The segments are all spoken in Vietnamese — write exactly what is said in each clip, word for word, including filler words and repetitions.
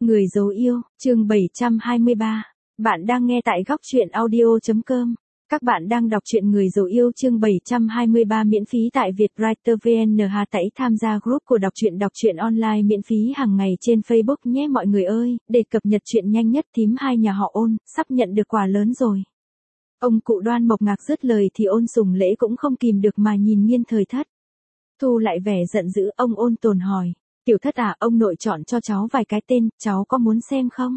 Người dấu yêu, chương bảy trăm hai mươi ba. Bạn đang nghe tại góc truyện audio chấm com. Các bạn đang đọc truyện Người dấu yêu chương bảy trăm hai mươi ba miễn phí tại Vietwriter vê en. Hà tẩy tham gia group của đọc truyện đọc truyện online miễn phí hàng ngày trên Facebook nhé mọi người ơi, để cập nhật truyện nhanh nhất thím hai nhà họ Ôn, sắp nhận được quà lớn rồi. Ông cụ Đoan Mộc Ngạc dứt lời thì Ôn Sùng Lễ cũng không kìm được mà nhìn Nghiên Thời Thất. Thu lại vẻ giận dữ, ông Ôn Tồn hỏi. Tiểu Thất à, ông nội chọn cho cháu vài cái tên, cháu có muốn xem không?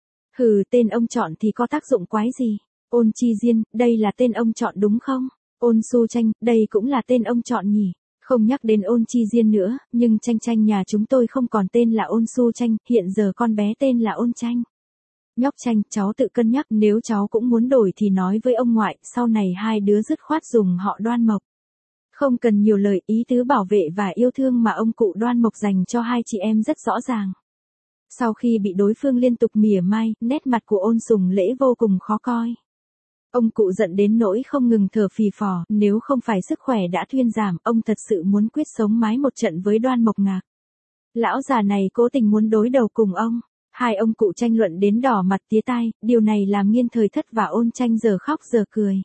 Hừ, tên ông chọn thì có tác dụng quái gì? Ôn Chi Diên, đây là tên ông chọn đúng không? Ôn Su Tranh, đây cũng là tên ông chọn nhỉ? Không nhắc đến Ôn Chi Diên nữa, nhưng Tranh Tranh nhà chúng tôi không còn tên là Ôn Su Tranh, hiện giờ con bé tên là Ôn Tranh. Nhóc Tranh, cháu tự cân nhắc, nếu cháu cũng muốn đổi thì nói với ông ngoại, sau này hai đứa dứt khoát dùng họ Đoan Mộc. Không cần nhiều lời, ý tứ bảo vệ và yêu thương mà ông cụ Đoan Mộc dành cho hai chị em rất rõ ràng. Sau khi bị đối phương liên tục mỉa mai, nét mặt của Ôn Sùng Lễ vô cùng khó coi. Ông cụ giận đến nỗi không ngừng thở phì phò, nếu không phải sức khỏe đã thuyên giảm, ông thật sự muốn quyết sống mái một trận với Đoan Mộc Ngạc. Lão già này cố tình muốn đối đầu cùng ông. Hai ông cụ tranh luận đến đỏ mặt tía tai, điều này làm Nghiên Thời Thất và Ôn Tranh giờ khóc giờ cười.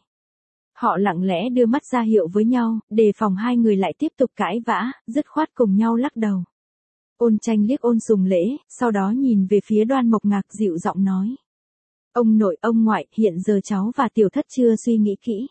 Họ lặng lẽ đưa mắt ra hiệu với nhau, đề phòng hai người lại tiếp tục cãi vã, dứt khoát cùng nhau lắc đầu. Ôn Tranh liếc Ôn Sùng Lễ, sau đó nhìn về phía Đoan Mộc Ngạc dịu giọng nói. Ông nội ông ngoại, hiện giờ cháu và Tiểu Thất chưa suy nghĩ kỹ.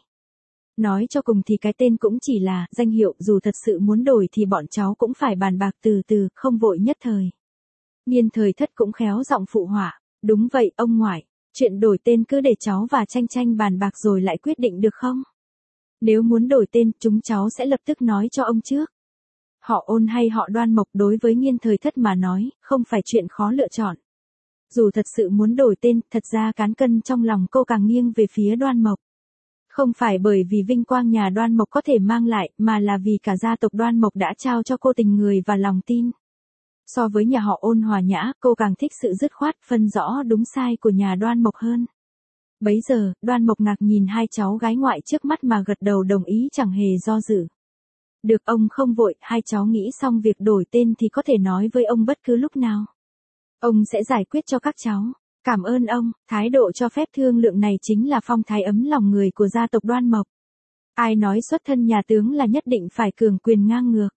Nói cho cùng thì cái tên cũng chỉ là danh hiệu, dù thật sự muốn đổi thì bọn cháu cũng phải bàn bạc từ từ, không vội nhất thời. Nghiên Thời Thất cũng khéo giọng phụ họa. Đúng vậy, ông ngoại. Chuyện đổi tên cứ để cháu và Tranh Tranh bàn bạc rồi lại quyết định được không? Nếu muốn đổi tên, chúng cháu sẽ lập tức nói cho ông trước. Họ Ôn hay họ Đoan Mộc đối với Nghiên Thời Thất mà nói, không phải chuyện khó lựa chọn. Dù thật sự muốn đổi tên, thật ra cán cân trong lòng cô càng nghiêng về phía Đoan Mộc. Không phải bởi vì vinh quang nhà Đoan Mộc có thể mang lại, mà là vì cả gia tộc Đoan Mộc đã trao cho cô tình người và lòng tin. So với nhà họ Ôn hòa nhã, cô càng thích sự dứt khoát, phân rõ đúng sai của nhà Đoan Mộc hơn. Bấy giờ, Đoan Mộc Ngạc nhìn hai cháu gái ngoại trước mắt mà gật đầu đồng ý chẳng hề do dự. Được ông không vội, hai cháu nghĩ xong việc đổi tên thì có thể nói với ông bất cứ lúc nào. Ông sẽ giải quyết cho các cháu. Cảm ơn ông, thái độ cho phép thương lượng này chính là phong thái ấm lòng người của gia tộc Đoan Mộc. Ai nói xuất thân nhà tướng là nhất định phải cường quyền ngang ngược.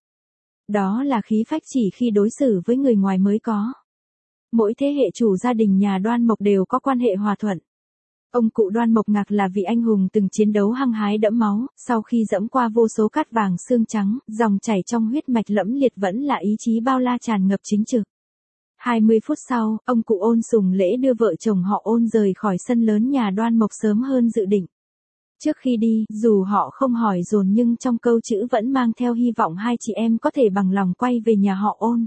Đó là khí phách chỉ khi đối xử với người ngoài mới có. Mỗi thế hệ chủ gia đình nhà Đoan Mộc đều có quan hệ hòa thuận. Ông cụ Đoan Mộc Ngạc là vị anh hùng từng chiến đấu hăng hái đẫm máu, sau khi dẫm qua vô số cát vàng xương trắng, dòng chảy trong huyết mạch lẫm liệt vẫn là ý chí bao la tràn ngập chính trực. hai mươi phút sau, ông cụ Ôn Sùng Lễ đưa vợ chồng họ Ôn rời khỏi sân lớn nhà Đoan Mộc sớm hơn dự định. Trước khi đi, dù họ không hỏi dồn nhưng trong câu chữ vẫn mang theo hy vọng hai chị em có thể bằng lòng quay về nhà họ Ôn.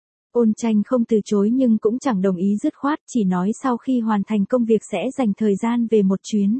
Ôn Tranh không từ chối nhưng cũng chẳng đồng ý dứt khoát, chỉ nói sau khi hoàn thành công việc sẽ dành thời gian về một chuyến.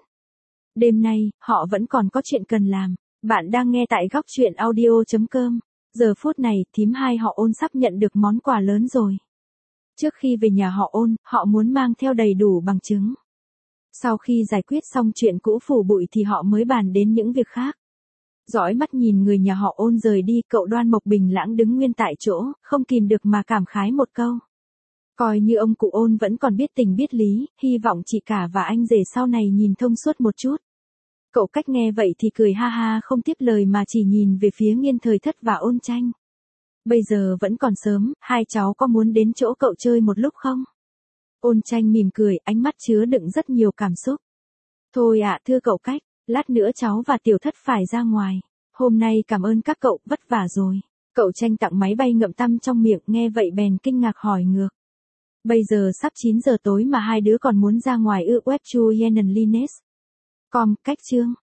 Đêm nay, họ vẫn còn có chuyện cần làm. Bạn đang nghe tại góc truyện audio chấm com. Giờ phút này, thím hai họ Ôn sắp nhận được món quà lớn rồi. Trước khi về nhà họ Ôn, họ muốn mang theo đầy đủ bằng chứng. Sau khi giải quyết xong chuyện cũ phủ bụi thì họ mới bàn đến những việc khác. Dõi mắt nhìn người nhà họ Ôn rời đi, cậu Đoan Mộc bình lãng đứng nguyên tại chỗ, không kìm được mà cảm khái một câu. Coi như ông cụ Ôn vẫn còn biết tình biết lý, hy vọng chị cả và anh rể sau này nhìn thông suốt một chút. Cậu Cách nghe vậy thì cười ha ha không tiếp lời mà chỉ nhìn về phía Nghiên Thời Thất và Ôn Tranh. Bây giờ vẫn còn sớm, hai cháu có muốn đến chỗ cậu chơi một lúc không? Ôn Tranh mỉm cười, ánh mắt chứa đựng rất nhiều cảm xúc. Thôi ạ, thưa cậu Cách, lát nữa cháu và Tiểu Thất phải ra ngoài. Hôm nay cảm ơn các cậu, vất vả rồi. Cậu Tranh tặng máy bay ngậm tăm trong miệng, nghe vậy bèn kinh ngạc hỏi ngược. Bây giờ sắp chín giờ tối mà hai đứa còn muốn ra ngoài ư? Web chu Yenan Lines. Com, Cách chương.